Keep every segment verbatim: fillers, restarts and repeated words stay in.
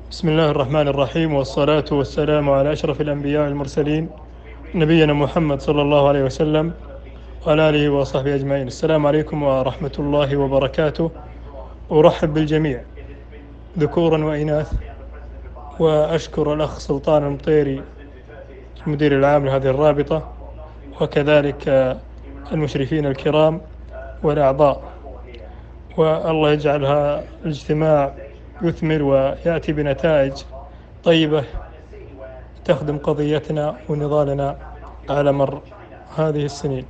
بسم الله الرحمن الرحيم، والصلاة والسلام على أشرف الأنبياء والمرسلين نبينا محمد صلى الله عليه وسلم وعلى آله وصحبه أجمعين. السلام عليكم ورحمة الله وبركاته. أرحب بالجميع ذكورا وإناث، وأشكر الأخ سلطان المطيري المدير العام لهذه الرابطة، وكذلك المشرفين الكرام والأعضاء، والله يجعلها الاجتماع يثمر ويأتي بنتائج طيبة تخدم قضيتنا ونضالنا على مر هذه السنين.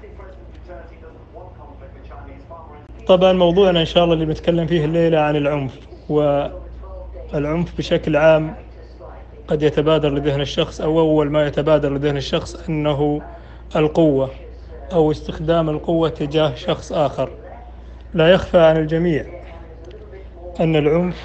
طبعا موضوعنا إن شاء الله اللي بنتكلم فيه الليلة عن العنف، والعنف بشكل عام قد يتبادر لذهن الشخص، أو أول ما يتبادر لذهن الشخص أنه القوة أو استخدام القوة تجاه شخص آخر. لا يخفى عن الجميع أن العنف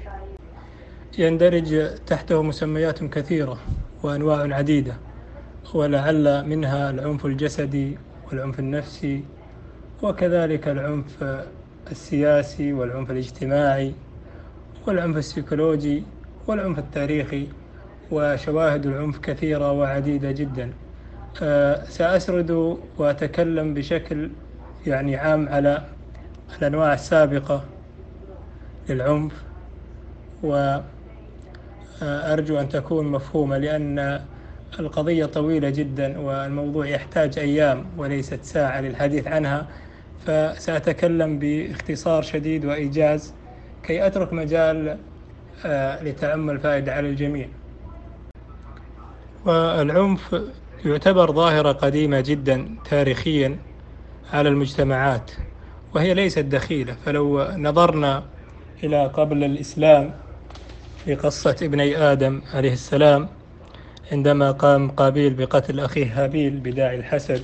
يندرج تحته مسميات كثيرة وأنواع عديدة، ولعل منها العنف الجسدي والعنف النفسي، وكذلك العنف السياسي والعنف الاجتماعي والعنف السيكولوجي والعنف التاريخي، وشواهد العنف كثيرة وعديدة جدا. أه سأسرد وأتكلم بشكل يعني عام على الأنواع السابقة للعنف، وأرجو أن تكون مفهومة، لأن القضية طويلة جدا والموضوع يحتاج أيام وليست ساعة للحديث عنها، فسأتكلم باختصار شديد وإيجاز كي أترك مجال لتأمل فائدة على الجميع. والعنف يعتبر ظاهرة قديمة جدا تاريخيا على المجتمعات، وهي ليست دخيلة. فلو نظرنا إلى قبل الإسلام في قصة ابني آدم عليه السلام، عندما قام قابيل بقتل أخيه هابيل بداعي الحسد،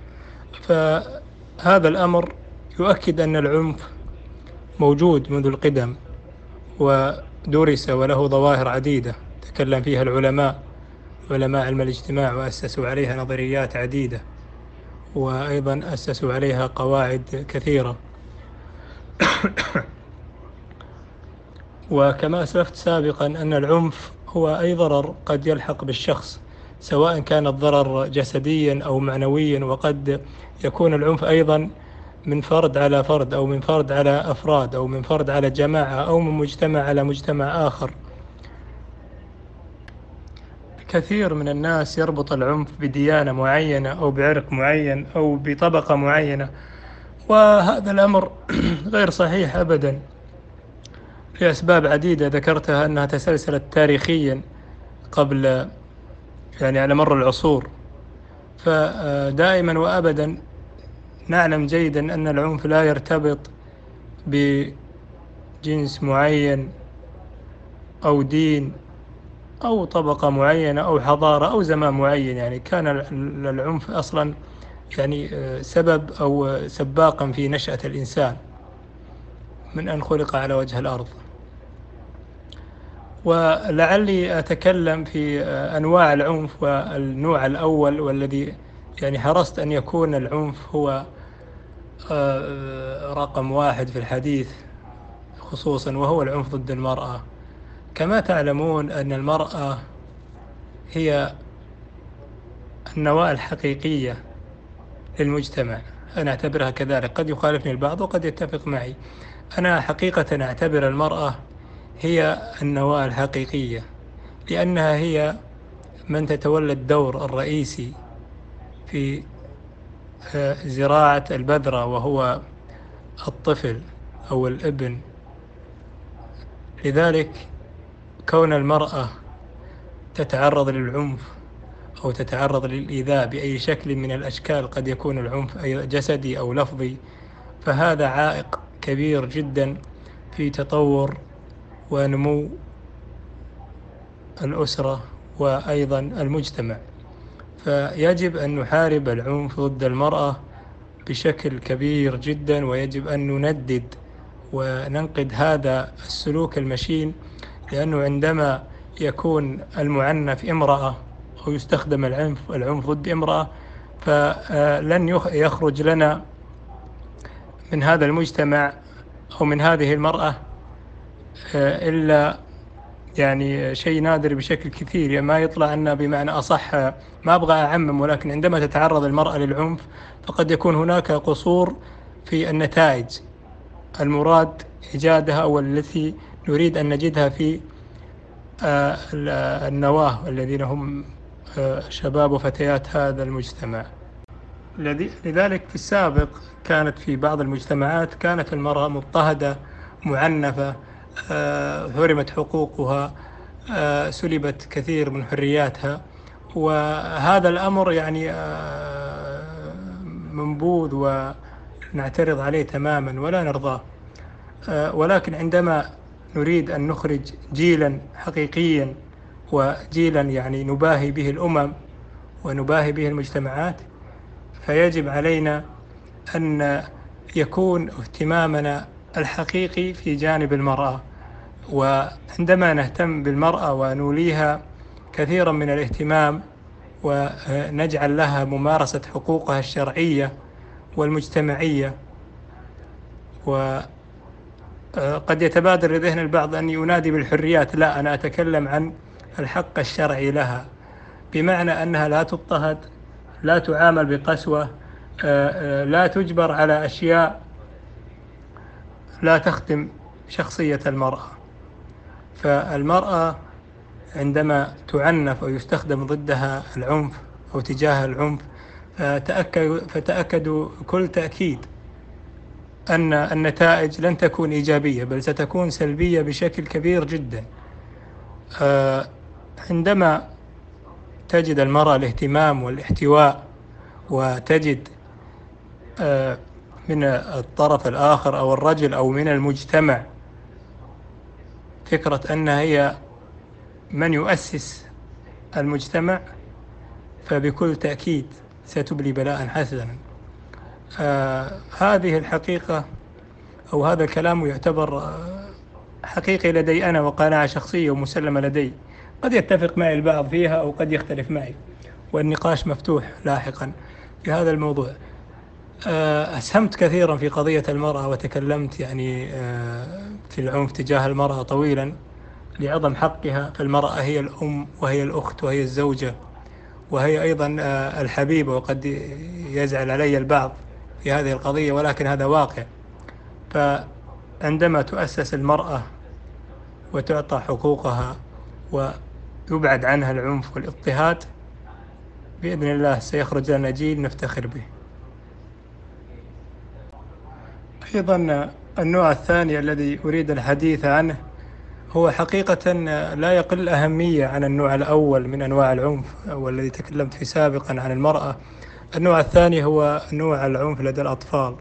فهذا الأمر يؤكد أن العنف موجود منذ القدم ودرس وله ظواهر عديدة تكلم فيها العلماء علماء علم الاجتماع، وأسسوا عليها نظريات عديدة، وأيضا أسسوا عليها قواعد كثيرة. وكما أسلفت سابقا أن العنف هو أي ضرر قد يلحق بالشخص، سواء كان الضرر جسديا أو معنويا، وقد يكون العنف أيضا من فرد على فرد، أو من فرد على أفراد، أو من فرد على جماعة، أو من مجتمع على مجتمع آخر. كثير من الناس يربط العنف بديانة معينة أو بعرق معين أو بطبقة معينة، وهذا الأمر غير صحيح أبدا لأسباب عديدة ذكرتها أنها تسلسلت تاريخيا قبل يعني على مر العصور. فدائما وأبدا نعلم جيدا أن العنف لا يرتبط بجنس معين أو دين أو طبقة معينة أو حضارة أو زمان معين. يعني كان العنف أصلا يعني سبب أو سباقا في نشأة الإنسان من أن خلق على وجه الأرض. ولعلي أتكلم في أنواع العنف، والنوع الأول والذي يعني حرصت أن يكون العنف هو رقم واحد في الحديث خصوصا، وهو العنف ضد المرأة. كما تعلمون أن المرأة هي النواة الحقيقية للمجتمع، أنا أعتبرها كذلك، قد يخالفني البعض وقد يتفق معي. أنا حقيقة أعتبر المرأة هي النواة الحقيقية، لأنها هي من تتولى الدور الرئيسي في زراعة البذرة، وهو الطفل أو الابن. لذلك كون المرأة تتعرض للعنف أو تتعرض للإيذاء بأي شكل من الأشكال، قد يكون العنف جسدي أو لفظي، فهذا عائق كبير جدا في تطور ونمو الأسرة وأيضا المجتمع. فيجب أن نحارب العنف ضد المرأة بشكل كبير جدا، ويجب أن نندد وننقد هذا السلوك المشين، لأنه عندما يكون المعنف امرأة أو يستخدم العنف العنف ضد امرأة، فلن يخرج لنا من هذا المجتمع أو من هذه المرأة إلا يعني شيء نادر بشكل كثير، يعني ما يطلع لنا بمعنى أصح. ما أبغى أعمم، ولكن عندما تتعرض المرأة للعنف فقد يكون هناك قصور في النتائج المراد إيجادها أو التي نريد أن نجدها في آه، النواة الذين هم آه، شباب وفتيات هذا المجتمع. لذلك في السابق كانت في بعض المجتمعات كانت المرأة مضطهدة معنفة، آه، حرمت حقوقها، آه، سلبت كثير من حرياتها، وهذا الأمر يعني آه، منبوذ ونعترض عليه تماما ولا نرضاه. آه، ولكن عندما نريد أن نخرج جيلا حقيقيا وجيلا يعني نباهي به الأمم ونباهي به المجتمعات، فيجب علينا أن يكون اهتمامنا الحقيقي في جانب المرأة. وعندما نهتم بالمرأة ونوليها كثيرا من الاهتمام ونجعل لها ممارسة حقوقها الشرعية والمجتمعية، وقد يتبادر لذهن البعض أن ينادي بالحريات، لا، أنا أتكلم عن الحق الشرعي لها، بمعنى أنها لا تضطهد، لا تعامل بقسوة، لا تجبر على أشياء لا تخدم شخصية المرأة. فالمرأة عندما تعنف أو يستخدم ضدها العنف أو تجاه العنف، فتأكدوا كل تأكيد أن النتائج لن تكون إيجابية، بل ستكون سلبية بشكل كبير جدا. عندما تجد المرأة الاهتمام والاحتواء، وتجد من الطرف الآخر أو الرجل أو من المجتمع فكرة أنها هي من يؤسس المجتمع، فبكل تأكيد ستبلي بلاء حسنا. آه هذه الحقيقة أو هذا الكلام يعتبر آه حقيقي لدي أنا وقناعة شخصية ومسلمة لدي. قد يتفق معي البعض فيها أو قد يختلف معي، والنقاش مفتوح لاحقا في هذا الموضوع. آه أسهمت كثيرا في قضية المرأة وتكلمت يعني آه في العنف تجاه المرأة طويلا لعظم حقها. فالمرأة هي الأم وهي الأخت وهي الزوجة وهي أيضا الحبيبة، وقد يزعل علي البعض في هذه القضية ولكن هذا واقع. فعندما تؤسس المرأة وتعطى حقوقها ويبعد عنها العنف والاضطهاد، بإذن الله سيخرج لنا جيل نفتخر به. أيضا النوع الثاني الذي أريد الحديث عنه هو حقيقة لا يقل أهمية عن النوع الأول من أنواع العنف والذي تكلمت فيه سابقا عن المرأة. النوع الثاني هو نوع العنف لدى الأطفال.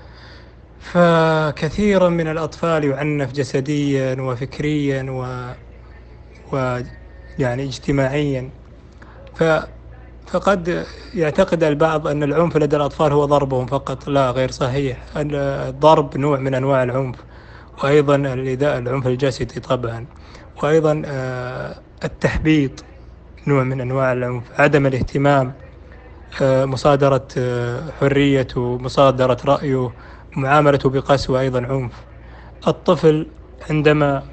فكثيرا من الأطفال يعنف جسديا وفكريا و... و يعني اجتماعيا. ف... فقد يعتقد البعض أن العنف لدى الأطفال هو ضربهم فقط. لا، غير صحيح. الضرب نوع من أنواع العنف، وأيضا الإيذاء العنف الجسدي طبعا، وأيضا التحبيط نوع من أنواع العنف، عدم الاهتمام، مصادرة حريته، مصادرة رأيه، معاملته بقسوة، أيضا عنف. الطفل عندما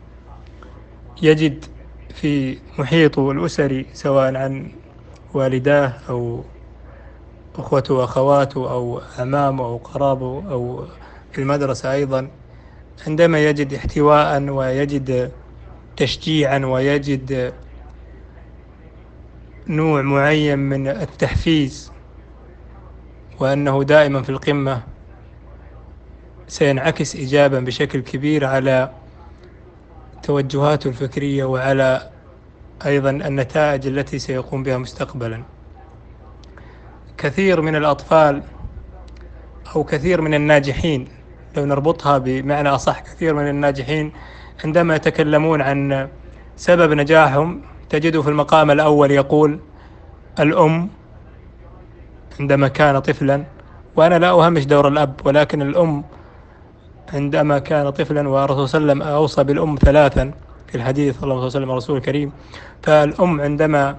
يجد في محيطه الأسري سواء عن والداه أو أخوته وأخواته أو أعمامه أو قرابه أو في المدرسة أيضا، عندما يجد احتواء ويجد تشجيعا ويجد نوع معين من التحفيز وأنه دائما في القمة، سينعكس إيجابا بشكل كبير على توجهاته الفكرية وعلى أيضا النتائج التي سيقوم بها مستقبلا. كثير من الأطفال أو كثير من الناجحين، لو نربطها بمعنى أصح، كثير من الناجحين عندما يتكلمون عن سبب نجاحهم تجده في المقام الأول يقول الأم عندما كان طفلا. وأنا لا أهمش دور الأب، ولكن الأم عندما كان طفلا، والرسول صلى الله عليه وسلم أوصى بالأم ثلاثا في الحديث، اللهم صل وسلم على رسول الكريم. فالأم عندما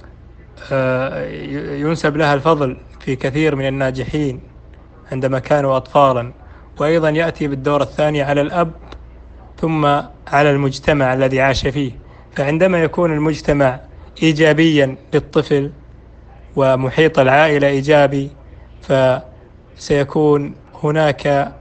ينسب لها الفضل في كثير من الناجحين عندما كانوا أطفالا، وأيضا يأتي بالدور الثاني على الأب ثم على المجتمع الذي عاش فيه. فعندما يكون المجتمع إيجابيا للطفل ومحيط العائلة إيجابي، فسيكون هناك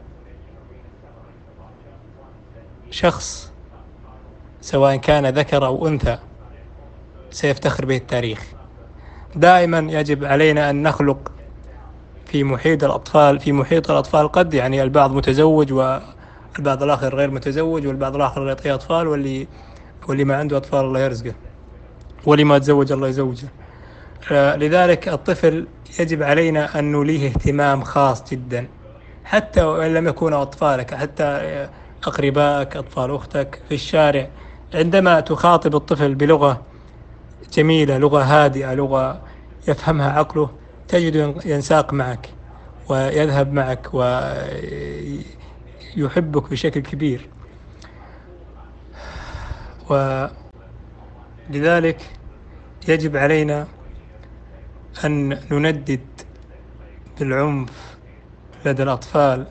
شخص سواء كان ذكر أو أنثى سيفتخر به التاريخ. دائما يجب علينا أن نخلق في محيط الأطفال في محيط الأطفال قد يعني البعض متزوج والبعض الآخر غير متزوج، والبعض الآخر يعطيه أطفال، واللي واللي ما عنده أطفال الله يرزقه، واللي ما تزوج الله يزوجه. لذلك الطفل يجب علينا أن نوليه اهتمام خاص جدا، حتى وإن لم يكونوا أطفالك، حتى أقربائك، أطفال أختك في الشارع. عندما تخاطب الطفل بلغة جميلة، لغة هادئة، لغة يفهمها عقله، تجد ينساق معك ويذهب معك ويحبك بشكل كبير. ولذلك يجب علينا أن نندد بالعنف لدى الأطفال.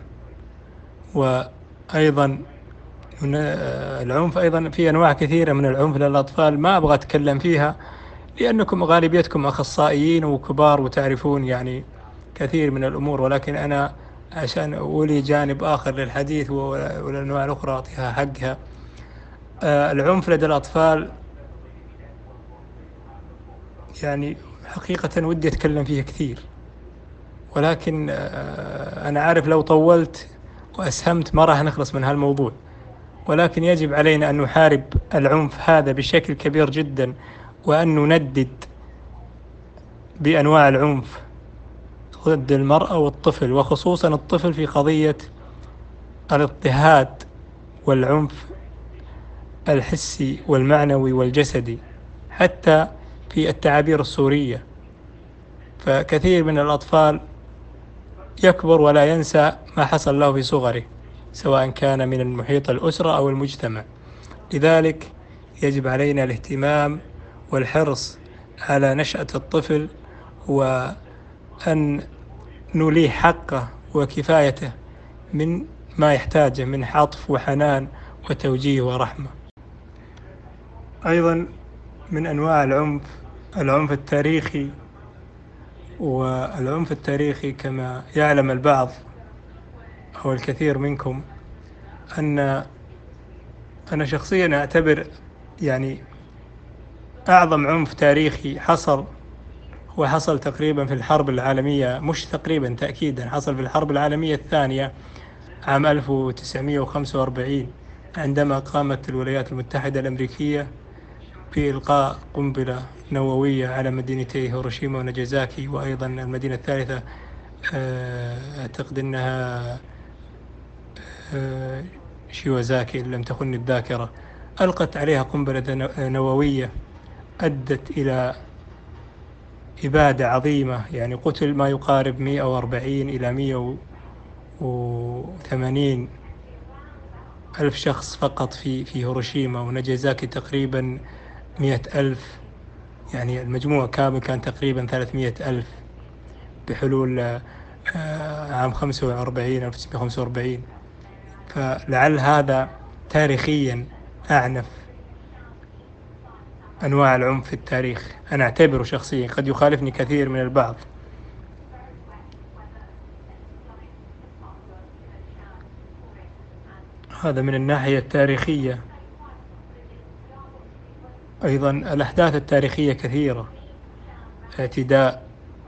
وأيضا العنف أيضا في أنواع كثيرة من العنف لدى الأطفال ما أبغى أتكلم فيها، لأنكم غالبيتكم أخصائيين وكبار وتعرفون يعني كثير من الأمور، ولكن أنا عشان أولي جانب آخر للحديث والأنواع الأخرى أعطيها حقها. العنف لدى الأطفال يعني حقيقة ودي أتكلم فيه كثير، ولكن أنا عارف لو طولت وأسهمت ما راح نخلص من هالموضوع. ولكن يجب علينا أن نحارب العنف هذا بشكل كبير جدا، وأن نندد بأنواع العنف ضد المرأة والطفل، وخصوصا الطفل في قضية الاضطهاد والعنف الحسي والمعنوي والجسدي، حتى في التعابير الصورية. فكثير من الأطفال يكبر ولا ينسى ما حصل له في صغره، سواء كان من المحيط الأسرة أو المجتمع. لذلك يجب علينا الاهتمام والحرص على نشأة الطفل، وأن نوليه حقه وكفايته من ما يحتاجه من عطف وحنان وتوجيه ورحمة. أيضا من أنواع العنف العنف التاريخي. والعنف التاريخي كما يعلم البعض أو الكثير منكم أن أنا شخصيا أعتبر يعني أعظم عنف تاريخي حصل هو حصل تقريبا في الحرب العالمية، مش تقريبا تأكيدا، حصل في الحرب العالمية الثانية عام ألف وتسعمائة وخمسة وأربعين، عندما قامت الولايات المتحدة الأمريكية بإلقاء قنبلة نووية على مدينتي هيروشيما وناجازاكي، وأيضا المدينة الثالثة أعتقد أنها شيوازاكي إن لم تخن الذاكرة، ألقت عليها قنبلة نووية أدت إلى إبادة عظيمة. يعني قتل ما يقارب مئة وأربعين إلى مئة وثمانين ألف شخص فقط في في هيروشيما، وناجازاكي تقريبا مئة ألف. يعني المجموع كامل كان تقريبا ثلاثمئة ألف بحلول عام خمسة وأربعين ألف وتسعمائة وخمسة وأربعين. فلعل هذا تاريخيا أعنف أنواع العنف في التاريخ، أنا أعتبره شخصيا، قد يخالفني كثير من البعض. هذا من الناحية التاريخية. أيضا الأحداث التاريخية كثيرة، اعتداء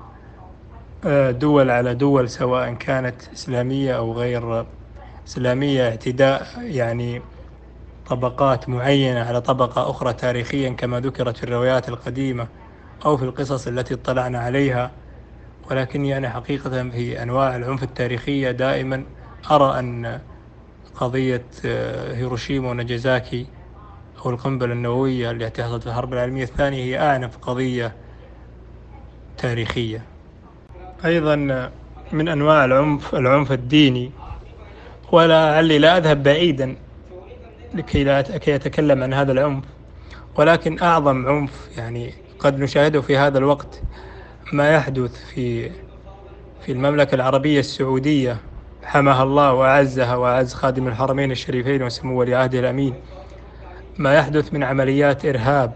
دول على دول سواء كانت إسلامية أو غير إسلامية، اعتداء يعني طبقات معينة على طبقة أخرى تاريخيا كما ذكرت في الروايات القديمة أو في القصص التي اطلعنا عليها. ولكني أنا حقيقة في أنواع العنف التاريخية دائما أرى أن قضية هيروشيما وناجازاكي أو القنبلة النووية التي حصلت في الحرب العالمية الثانية هي أعنف قضية تاريخية. أيضا من أنواع العنف العنف الديني، ولعلي لا أذهب بعيدا لكي لا كي أتكلم عن هذا العنف، ولكن أعظم عنف يعني قد نشاهده في هذا الوقت ما يحدث في في المملكة العربية السعودية حماها الله وأعزها وأعز خادم الحرمين الشريفين وسمو ولي عهده الأمين، ما يحدث من عمليات إرهاب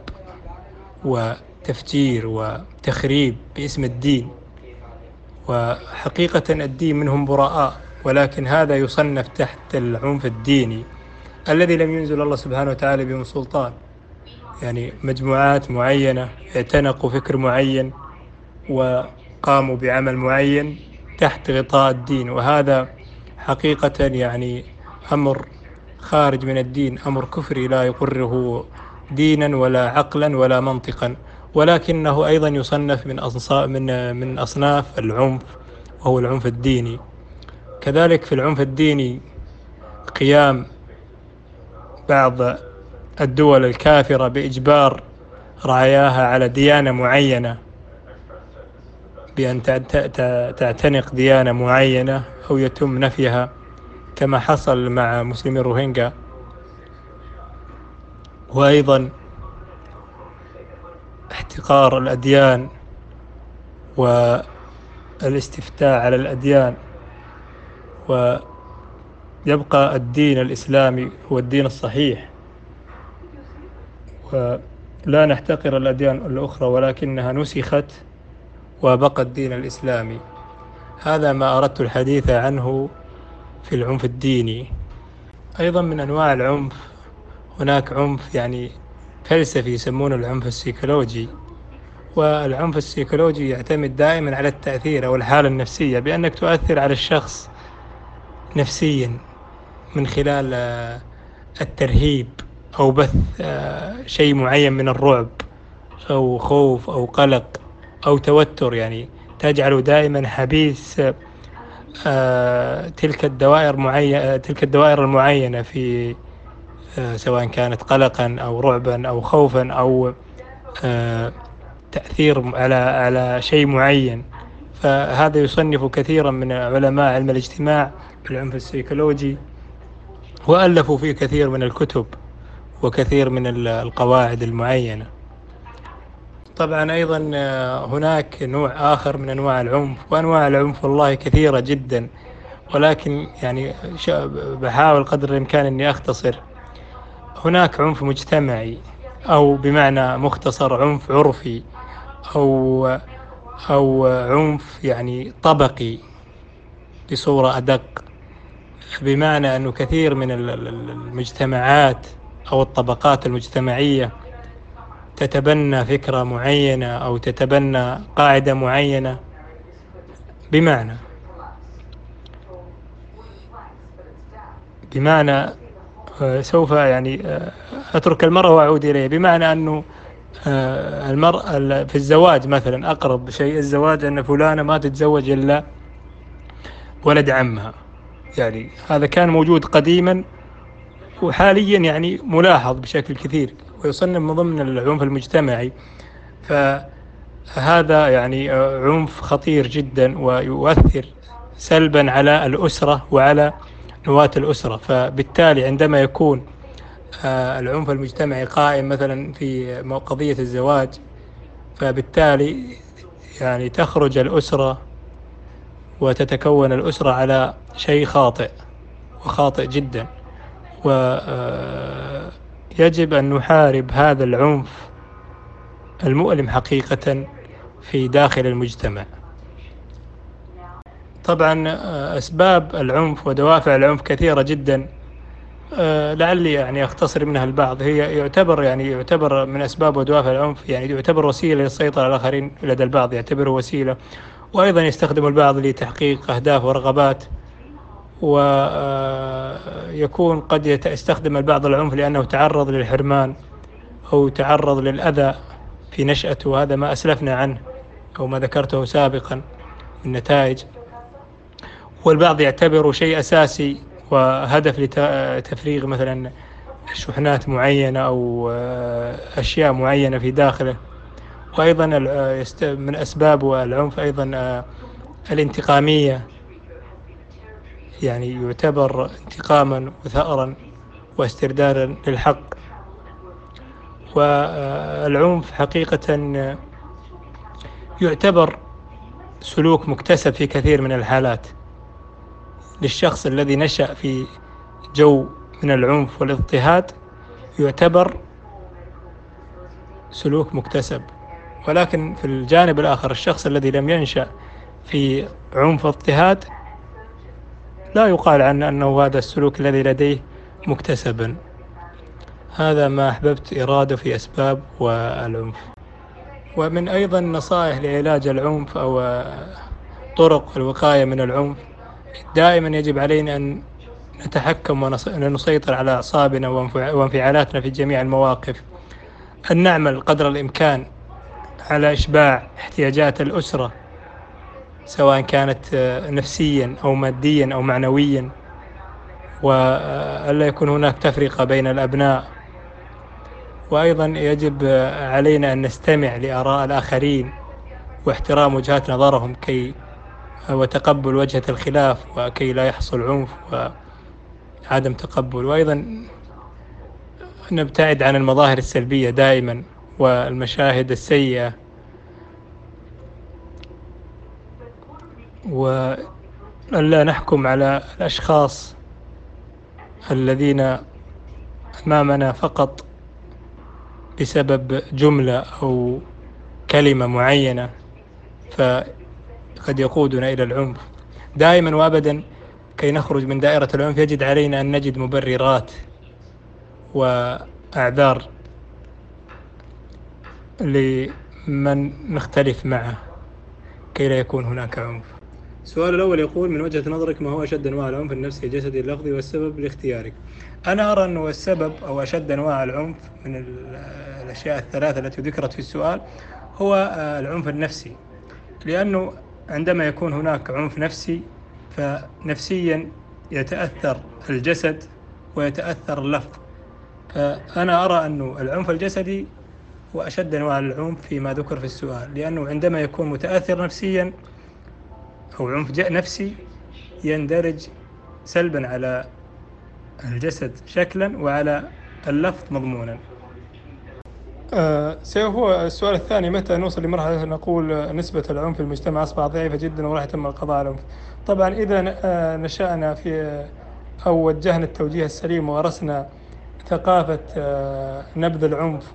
وتفجير وتخريب باسم الدين، وحقيقة الدين منهم براء، ولكن هذا يصنف تحت العنف الديني الذي لم ينزل الله سبحانه وتعالى به سلطان. يعني مجموعات معينة اعتنقوا فكر معين وقاموا بعمل معين تحت غطاء الدين، وهذا حقيقة يعني أمر خارج من الدين، أمر كفري لا يقره دينا ولا عقلا ولا منطقا، ولكنه أيضا يصنف من أصناف من من أصناف العنف، وهو العنف الديني. كذلك في العنف الديني قيام بعض الدول الكافرة بإجبار رعاياها على ديانة معينة، بأن تعتنق ديانة معينة أو يتم نفيها، كما حصل مع مسلمي الروهينجا. وأيضا احتقار الأديان والاستفتاء على الأديان، ويبقى الدين الإسلامي هو الدين الصحيح، ولا نحتقر الأديان الأخرى ولكنها نسخت وبقى الدين الإسلامي. هذا ما أردت الحديث عنه في العنف الديني. أيضا من أنواع العنف هناك عنف يعني فلسفي يسمونه العنف السيكولوجي، والعنف السيكولوجي يعتمد دائما على التأثير أو الحالة النفسية، بأنك تؤثر على الشخص نفسيا من خلال الترهيب أو بث شيء معين من الرعب أو خوف أو قلق أو توتر، يعني تجعله دائما حبيس تلك الدوائر معينة تلك الدوائر المعينة في سواء كانت قلقا أو رعبا أو خوفا أو تأثير على على شيء معين. فهذا يصنف كثيرا من علماء علم الاجتماع بالعنف السيكولوجي، وألفوا فيه كثير من الكتب وكثير من القواعد المعينة. طبعا أيضا هناك نوع آخر من أنواع العنف، وأنواع العنف والله كثيرة جدا، ولكن يعني بحاول قدر الإمكان أني أختصر. هناك عنف مجتمعي، أو بمعنى مختصر عنف عرفي، أو أو عنف يعني طبقي بصورة أدق، بمعنى أنه كثير من المجتمعات أو الطبقات المجتمعية تتبنى فكرة معينة أو تتبنى قاعدة معينة، بمعنى بمعنى سوف يعني أترك المرأة وأعود إليه. بمعنى أنه المرأة في الزواج مثلا، أقرب شيء الزواج أن فلانة ما تتزوج إلا ولد عمها، يعني هذا كان موجود قديما وحاليا يعني ملاحظ بشكل كثير، ويصنف من ضمن العنف المجتمعي. فهذا يعني عنف خطير جدا ويؤثر سلبا على الأسرة وعلى نواة الأسرة. فبالتالي عندما يكون العنف المجتمعي قائم مثلا في قضية الزواج، فبالتالي يعني تخرج الأسرة وتتكون الأسرة على شيء خاطئ وخاطئ جدا، ويجب أن نحارب هذا العنف المؤلم حقيقة في داخل المجتمع. طبعا أسباب العنف ودوافع العنف كثيرة جدا، لعلي يعني أختصر منها البعض. هي يعتبر يعني يعتبر من أسباب ودوافع العنف يعني يعتبر وسيلة للسيطرة على الآخرين، لدى البعض يعتبره وسيلة، وأيضا يستخدم البعض لتحقيق أهداف ورغبات، ويكون قد يستخدم البعض العنف لأنه تعرض للحرمان أو تعرض للأذى في نشأته، وهذا ما أسلفنا عنه أو ما ذكرته سابقا من نتائج. والبعض يعتبره شيء أساسي وهدف لتفريغ مثلا شحنات معينة أو أشياء معينة في داخله. وأيضا من أسباب العنف أيضا الانتقامية، يعني يعتبر انتقاما وثأرا واستردادا للحق. والعنف حقيقة يعتبر سلوك مكتسب في كثير من الحالات، للشخص الذي نشأ في جو من العنف والاضطهاد يعتبر سلوك مكتسب، ولكن في الجانب الآخر الشخص الذي لم ينشأ في عنف واضطهاد لا يقال عنه أنه هذا السلوك الذي لديه مكتسبا. هذا ما أحببت إراده في أسباب والعنف. ومن أيضا نصائح لعلاج العنف أو طرق الوقاية من العنف، دائما يجب علينا أن نتحكم ونسيطر على أعصابنا وانفعالاتنا في جميع المواقف، أن نعمل قدر الإمكان على إشباع احتياجات الأسرة سواء كانت نفسيا أو ماديا أو معنويا، وألا يكون هناك تفرقة بين الأبناء. وأيضا يجب علينا أن نستمع لآراء الآخرين واحترام وجهات نظرهم كي وتقبل وجهة الخلاف وكي لا يحصل عنف وعدم تقبل. وأيضا نبتعد عن المظاهر السلبية دائما والمشاهد السيئة، وألا نحكم على الأشخاص الذين أمامنا فقط بسبب جملة أو كلمة معينة فقد يقودنا إلى العنف. دائما وأبدا كي نخرج من دائرة العنف يجب علينا أن نجد مبررات وأعذار لمن نختلف معه كي لا يكون هناك عنف. السؤال الأول يقول: من وجهة نظرك ما هو أشد أنواع العنف النفسي الجسدي اللفظي والسبب لاختيارك؟ أنا أرى أنه السبب أو أشد أنواع العنف من الأشياء الثلاثة التي ذكرت في السؤال هو العنف النفسي، لأنه عندما يكون هناك عنف نفسي فنفسيا يتأثر الجسد ويتأثر اللفظ. فأنا أرى أنه العنف الجسدي هو أشد أنواع العنف فيما ذكر في السؤال، لأنه عندما يكون متأثر نفسيا أو عنف نفسي يندرج سلبا على الجسد شكلا وعلى اللفظ مضمونا. أه سيهو السؤال الثاني: متى نوصل لمرحلة نقول نسبة العنف في المجتمع أصبحت ضعيفة جدا وراح يتم القضاء على العنف؟ طبعا إذا نشأنا في أو وجهنا التوجيه السليم وورثنا ثقافة نبذ العنف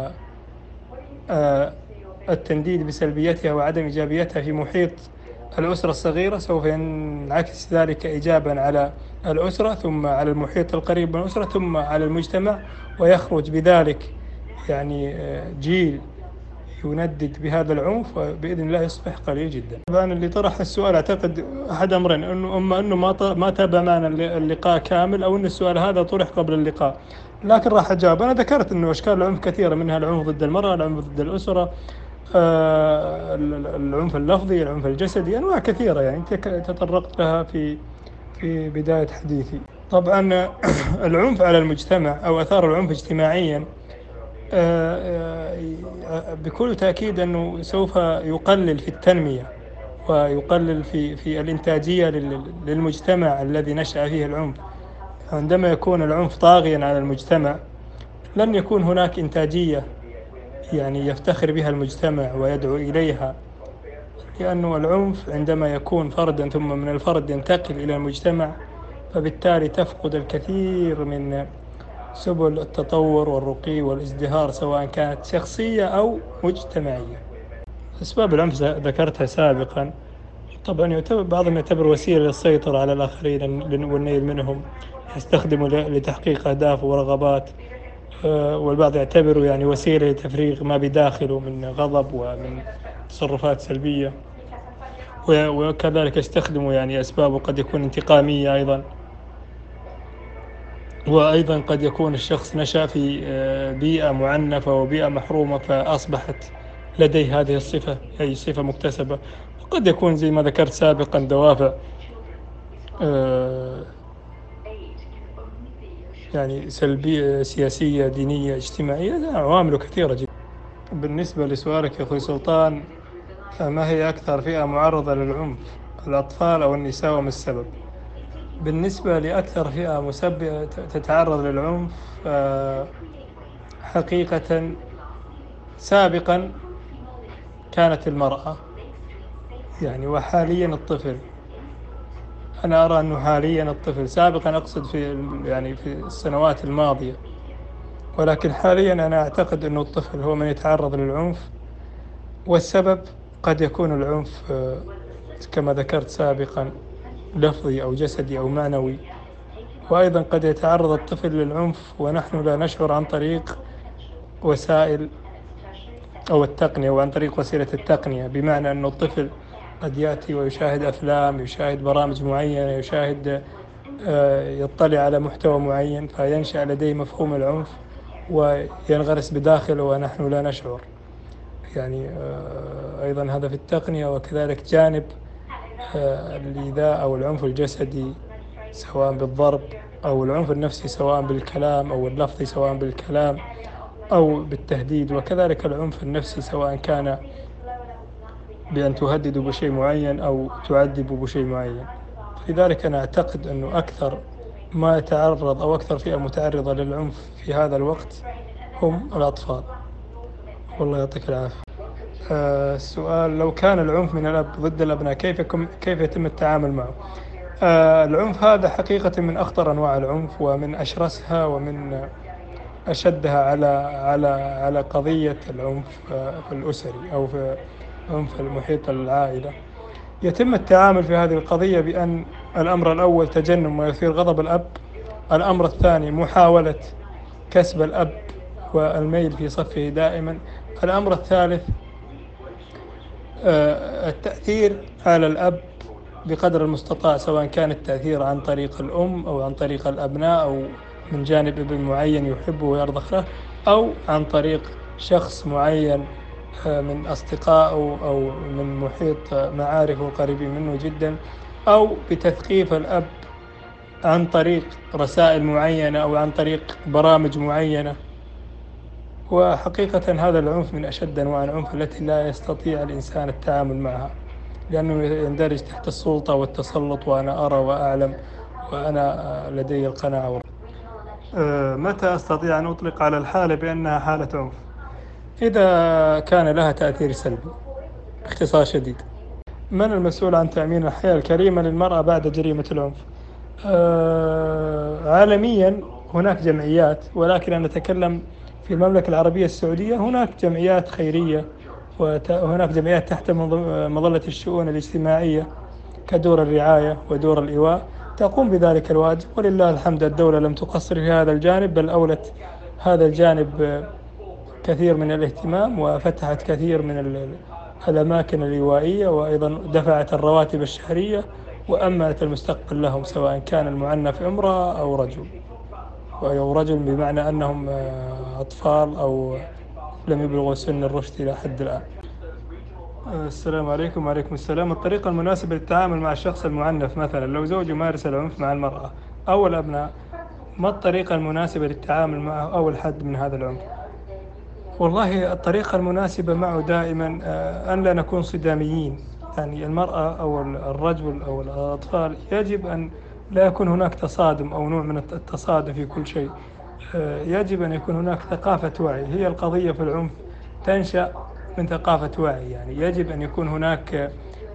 والتنديد بسلبيتها وعدم إيجابيتها في محيط الأسرة الصغيرة، سوف ينعكس ذلك إيجابا على الأسرة ثم على المحيط القريب من الأسرة ثم على المجتمع، ويخرج بذلك يعني جيل يندد بهذا العنف وبإذن الله يصبح قليل جدا. طبعا اللي طرح السؤال أعتقد أحد أمرين: إنه أما إنه ما ما تابع معنا اللقاء كامل، أو إن السؤال هذا طرح قبل اللقاء. لكن راح أجاوب. أنا ذكرت إنه أشكال العنف كثيرة، منها العنف ضد المرأة، العنف ضد الأسرة، آه العنف اللفظي، العنف الجسدي، أنواع كثيرة يعني تطرقت لها في في بداية حديثي. طبعا العنف على المجتمع أو أثار العنف اجتماعيا بكل تأكيد أنه سوف يقلل في التنمية ويقلل في في الإنتاجية للمجتمع الذي نشأ فيه العنف. عندما يكون العنف طاغيا على المجتمع لن يكون هناك إنتاجية يعني يفتخر بها المجتمع ويدعو إليها، لأنه العنف عندما يكون فردا ثم من الفرد ينتقل إلى المجتمع فبالتالي تفقد الكثير من سبل التطور والرقي والازدهار سواء كانت شخصية أو مجتمعية. أسباب العنف ذكرتها سابقا. طبعا يعتبر بعضهم يعتبر وسيلة للسيطرة على الآخرين والنيل منهم، يستخدموا لتحقيق أهداف ورغبات، والبعض يعتبره يعني وسيلة لتفريغ ما بداخله من غضب ومن تصرفات سلبية، وكذلك يستخدموا يعني أسبابه قد يكون انتقامية أيضا. وأيضا قد يكون الشخص نشأ في بيئة معنفة وبيئة محرومة فأصبحت لديه هذه الصفة أي صفة مكتسبة، وقد يكون زي ما ذكرت سابقا دوافع يعني سلبية سياسية دينية اجتماعية، عوامل كثيرة جدا. بالنسبة لسؤالك يا أخوي سلطان، ما هي أكثر فئة معرضة للعنف، الأطفال أو النساء وما السبب؟ بالنسبة لأكثر فئة مسببة تتعرض للعنف حقيقة سابقا كانت المرأة يعني، وحاليا الطفل. أنا أرى أنه حاليا الطفل، سابقا أقصد في يعني في السنوات الماضية، ولكن حاليا أنا أعتقد أنه الطفل هو من يتعرض للعنف، والسبب قد يكون العنف آه، كما ذكرت سابقا لفظي أو جسدي أو معنوي، وأيضا قد يتعرض الطفل للعنف ونحن لا نشعر عن طريق وسائل أو التقنية وعن طريق وسيلة التقنية، بمعنى أن الطفل قد يأتي ويشاهد أفلام، يشاهد برامج معينة، يشاهد آه، يطلع على محتوى معين، فينشأ لديه مفهوم العنف وينغرس بداخله ونحن لا نشعر. يعني آه، أيضا هذا في التقنية. وكذلك جانب آه، الإيذاء أو العنف الجسدي سواء بالضرب أو العنف النفسي سواء بالكلام أو اللفظي سواء بالكلام أو بالتهديد، وكذلك العنف النفسي سواء كان بأن تهدد بشيء معين أو تعذب بشيء معين. لذلك أنا أعتقد أنه أكثر ما يتعرض أو أكثر فئة متعرضة للعنف في هذا الوقت هم الأطفال. والله يعطيك العافية. آه السؤال: لو كان العنف من الأب ضد الأبناء كيف كيف يتم التعامل معه؟ آه العنف هذا حقيقة من أخطر أنواع العنف ومن أشرسها ومن أشدها على على على قضية العنف في الأسري أو في عنف المحيط العائلة. يتم التعامل في هذه القضية بأن الأمر الأول تجنب ما يثير غضب الأب، الأمر الثاني محاولة كسب الأب والميل في صفه دائما، الأمر الثالث التأثير على الأب بقدر المستطاع، سواء كان التأثير عن طريق الأم أو عن طريق الأبناء أو من جانب ابن معين يحبه ويرضخ له، أو عن طريق شخص معين من أصدقائه أو من محيط معارفه قريبين منه جدا، أو بتثقيف الأب عن طريق رسائل معينة أو عن طريق برامج معينة. وحقيقة هذا العنف من أشد أنواع العنف التي لا يستطيع الإنسان التعامل معها، لأنه يندرج تحت السلطة والتسلط، وأنا أرى وأعلم وأنا لدي القناعة. متى أستطيع أن أطلق على الحالة بأنها حالة عنف؟ إذا كان لها تأثير سلبي. باختصار شديد: من المسؤول عن تأمين الحياة الكريمة للمرأة بعد جريمة العنف؟ آه عالميا هناك جمعيات، ولكن أنا أتكلم في المملكة العربية السعودية هناك جمعيات خيرية وهناك جمعيات تحت مظلة الشؤون الاجتماعية كدور الرعاية ودور الإيواء تقوم بذلك الواجب، ولله الحمد الدولة لم تقصر في هذا الجانب، بل أولت هذا الجانب كثير من الاهتمام وفتحت كثير من الأماكن الإيوائية، وأيضا دفعت الرواتب الشهرية وأمنت المستقبل لهم، سواء كان المعنف امرأة أو رجل، أو رجل بمعنى أنهم أطفال أو لم يبلغوا سن الرشد إلى حد الآن. السلام عليكم. وعليكم السلام. الطريقة المناسبة للتعامل مع الشخص المعنف، مثلا لو زوج يمارس العنف مع المرأة أو الأبناء، ما الطريقة المناسبة للتعامل معه أو الحد من هذا العنف؟ والله الطريقة المناسبة معه دائما أن لا نكون صداميين، يعني المرأة أو الرجل أو الأطفال يجب أن لا يكون هناك تصادم أو نوع من التصادم في كل شيء، يجب أن يكون هناك ثقافة وعي. هي القضية في العنف تنشأ من ثقافة وعي، يعني يجب أن يكون هناك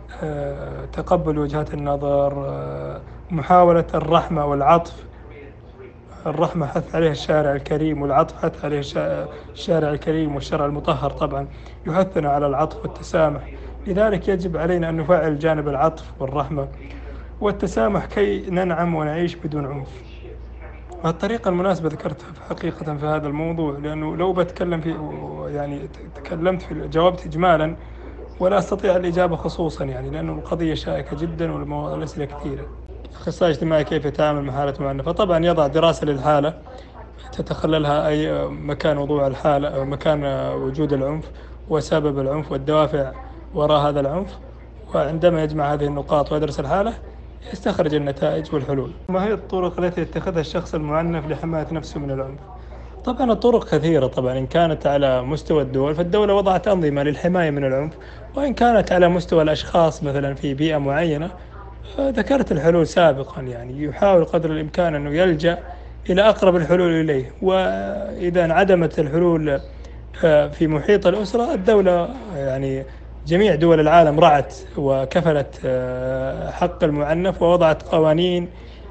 تقبل وجهات النظر، محاولة الرحمة والعطف. الرحمة حث عليها الشارع الكريم، والعطف حث عليه الشارع الكريم، والشرع المطهر طبعا يحثنا على العطف والتسامح. لذلك يجب علينا أن نفعل جانب العطف والرحمة والتسامح كي ننعم ونعيش بدون عنف. الطريقة المناسبة ذكرتها حقيقة في هذا الموضوع، لأنه لو بتكلم في يعني تكلمت في جاوبت إجمالا ولا أستطيع الإجابة خصوصا، يعني لأنه القضية شائكة جدا والأسئلة كثيرة. أخصائي اجتماعي كيف يتعامل مع حالة معنفة؟ طبعا يضع دراسة للحالة تتخللها أي مكان وضوع الحالة أو مكان وجود العنف وسبب العنف والدوافع وراء هذا العنف، وعندما يجمع هذه النقاط ويدرس الحالة يستخرج النتائج والحلول. ما هي الطرق التي يتخذها الشخص المعنف لحماية نفسه من العنف؟ طبعا الطرق كثيرة، طبعا إن كانت على مستوى الدول فالدولة وضعت أنظمة للحماية من العنف، وإن كانت على مستوى الأشخاص مثلا في بيئة معينة ذكرت الحلول سابقا، يعني يحاول قدر الإمكان أنه يلجأ إلى أقرب الحلول إليه. وإذا انعدمت الحلول في محيط الأسرة الدولة يعني جميع دول العالم رعت وكفلت حق المعنف ووضعت قوانين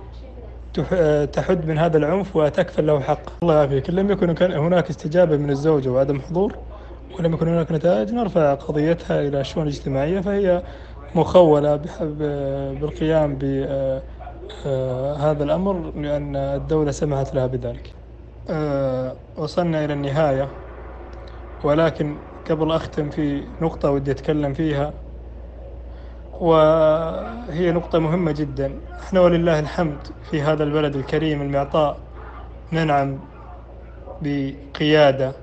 تحد من هذا العنف وتكفل له حقه. الله يعافيك. لم يكن هناك استجابة من الزوجة وعدم حضور ولم يكن هناك نتائج، نرفع قضيتها إلى الشؤون الاجتماعية، فهي مخولة بالقيام بهذا الأمر لأن الدولة سمحت لها بذلك. وصلنا إلى النهاية، ولكن قبل أختم في نقطة ودي أتكلم فيها، وهي نقطة مهمة جدا. احنا ولله الحمد في هذا البلد الكريم المعطاء ننعم بقيادة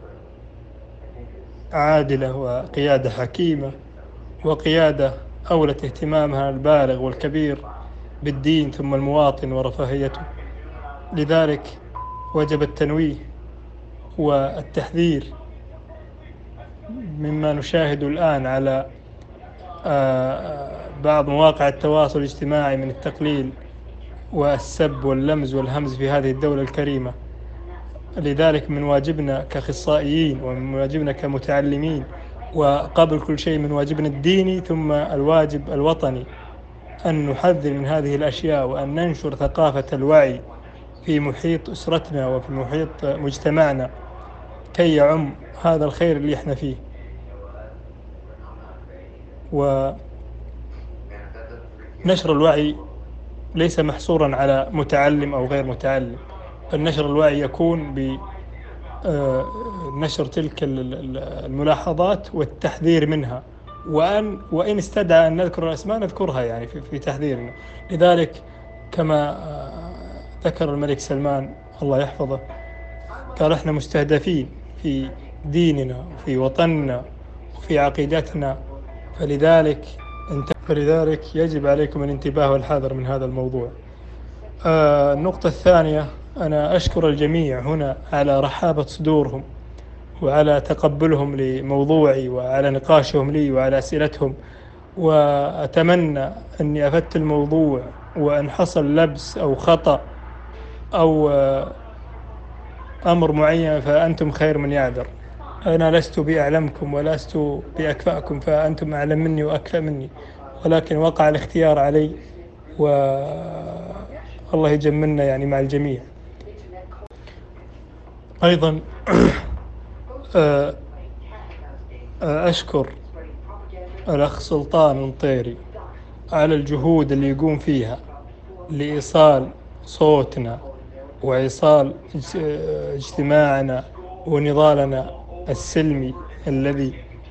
عادلة وقيادة حكيمة وقيادة أولت اهتمامها البالغ والكبير بالدين ثم المواطن ورفاهيته. لذلك وجب التنويه والتحذير مما نشاهد الآن على بعض مواقع التواصل الاجتماعي من التقليل والسب واللمز والهمز في هذه الدولة الكريمة. لذلك من واجبنا كأخصائيين ومن واجبنا كمتعلمين وقبل كل شيء من واجبنا الديني ثم الواجب الوطني أن نحذر من هذه الأشياء وأن ننشر ثقافة الوعي في محيط أسرتنا وفي محيط مجتمعنا كي يعم هذا الخير اللي احنا فيه. ونشر الوعي ليس محصورا على متعلم أو غير متعلم، بل نشر الوعي يكون بنشر تلك الملاحظات والتحذير منها، وأن وإن استدعى أن نذكر الأسماء نذكرها يعني في, في تحذيرنا. لذلك كما ذكر الملك سلمان الله يحفظه قال احنا مستهدفين في ديننا وفي وطننا وفي عقيدتنا، فلذلك فلذلك يجب عليكم الانتباه والحذر من هذا الموضوع. آه النقطة الثانية، أنا أشكر الجميع هنا على رحابة صدورهم وعلى تقبلهم لموضوعي وعلى نقاشهم لي وعلى أسئلتهم، وأتمنى أني أفدت الموضوع، وأن حصل لبس أو خطأ أو آه أمر معين فأنتم خير من يعذر. أنا لست بأعلمكم ولست بأكفأكم، فأنتم أعلم مني وأكفأ مني، ولكن وقع الاختيار علي والله يجملنا يعني مع الجميع. أيضا أشكر الأخ سلطان المطيري على الجهود اللي يقوم فيها لإيصال صوتنا وإيصال اجتماعنا ونضالنا السلمي الذي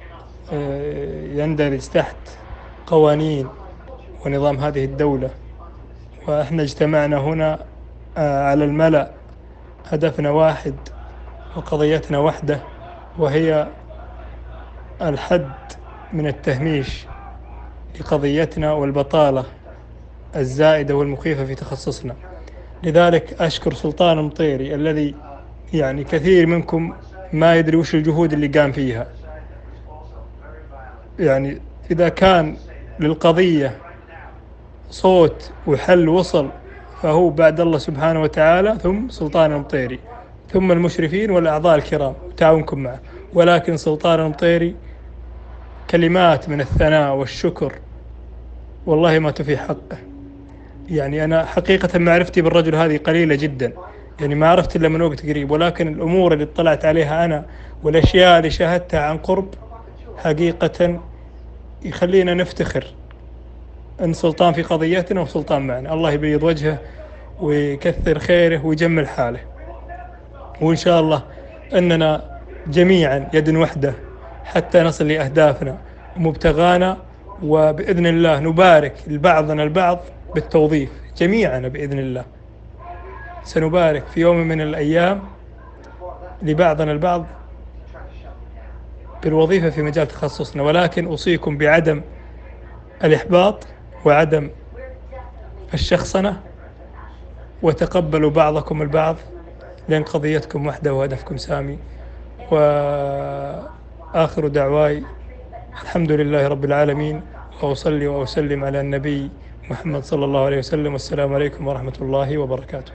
يندرج تحت قوانين ونظام هذه الدولة. وإحنا اجتمعنا هنا على الملأ، هدفنا واحد وقضيتنا واحدة، وهي الحد من التهميش لقضيتنا والبطالة الزائدة والمخيفة في تخصصنا. لذلك أشكر سلطان المطيري الذي يعني كثير منكم ما يدري وش الجهود اللي قام فيها. يعني إذا كان للقضية صوت وحل وصل فهو بعد الله سبحانه وتعالى ثم سلطان المطيري ثم المشرفين والأعضاء الكرام وتعاونكم معه. ولكن سلطان المطيري كلمات من الثناء والشكر والله ما تفي حقه. يعني أنا حقيقة معرفتي بالرجل هذه قليلة جدا، يعني ما عرفت إلا من وقت قريب، ولكن الأمور اللي اطلعت عليها أنا والأشياء اللي شاهدتها عن قرب حقيقة يخلينا نفتخر أن سلطان في قضيتنا وسلطان معنا. الله يبيض وجهه ويكثر خيره ويجمل حاله، وإن شاء الله أننا جميعا يد وحدة حتى نصل لأهدافنا ومبتغانا، وبإذن الله نبارك لبعضنا البعض بالتوظيف جميعنا. بإذن الله سنبارك في يوم من الأيام لبعضنا البعض بالوظيفة في مجال تخصصنا. ولكن أوصيكم بعدم الإحباط وعدم الشخصنة، وتقبلوا بعضكم البعض لأن قضيتكم واحدة وهدفكم سامي. وآخر دعواي الحمد لله رب العالمين، وأصلي وأسلم على النبي محمد صلى الله عليه وسلم، والسلام عليكم ورحمة الله وبركاته.